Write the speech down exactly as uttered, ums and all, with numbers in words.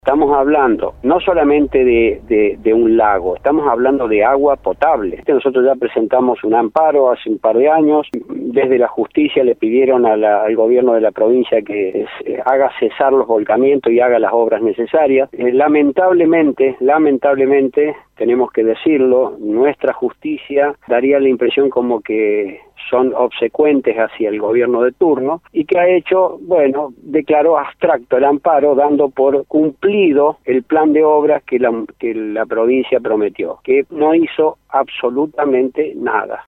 Estamos hablando no solamente de, de, de un lago, estamos hablando de agua potable. Nosotros ya presentamos un amparo hace un par de años. Desde la justicia le pidieron a la, al gobierno de la provincia que eh, haga cesar los volcamientos y haga las obras necesarias. Eh, lamentablemente, lamentablemente, tenemos que decirlo, nuestra justicia daría la impresión como que son obsecuentes hacia el gobierno de turno y que ha hecho, bueno, declaró abstracto el amparo dando por cumplido el plan de obras que la, que la provincia prometió, que no hizo absolutamente nada.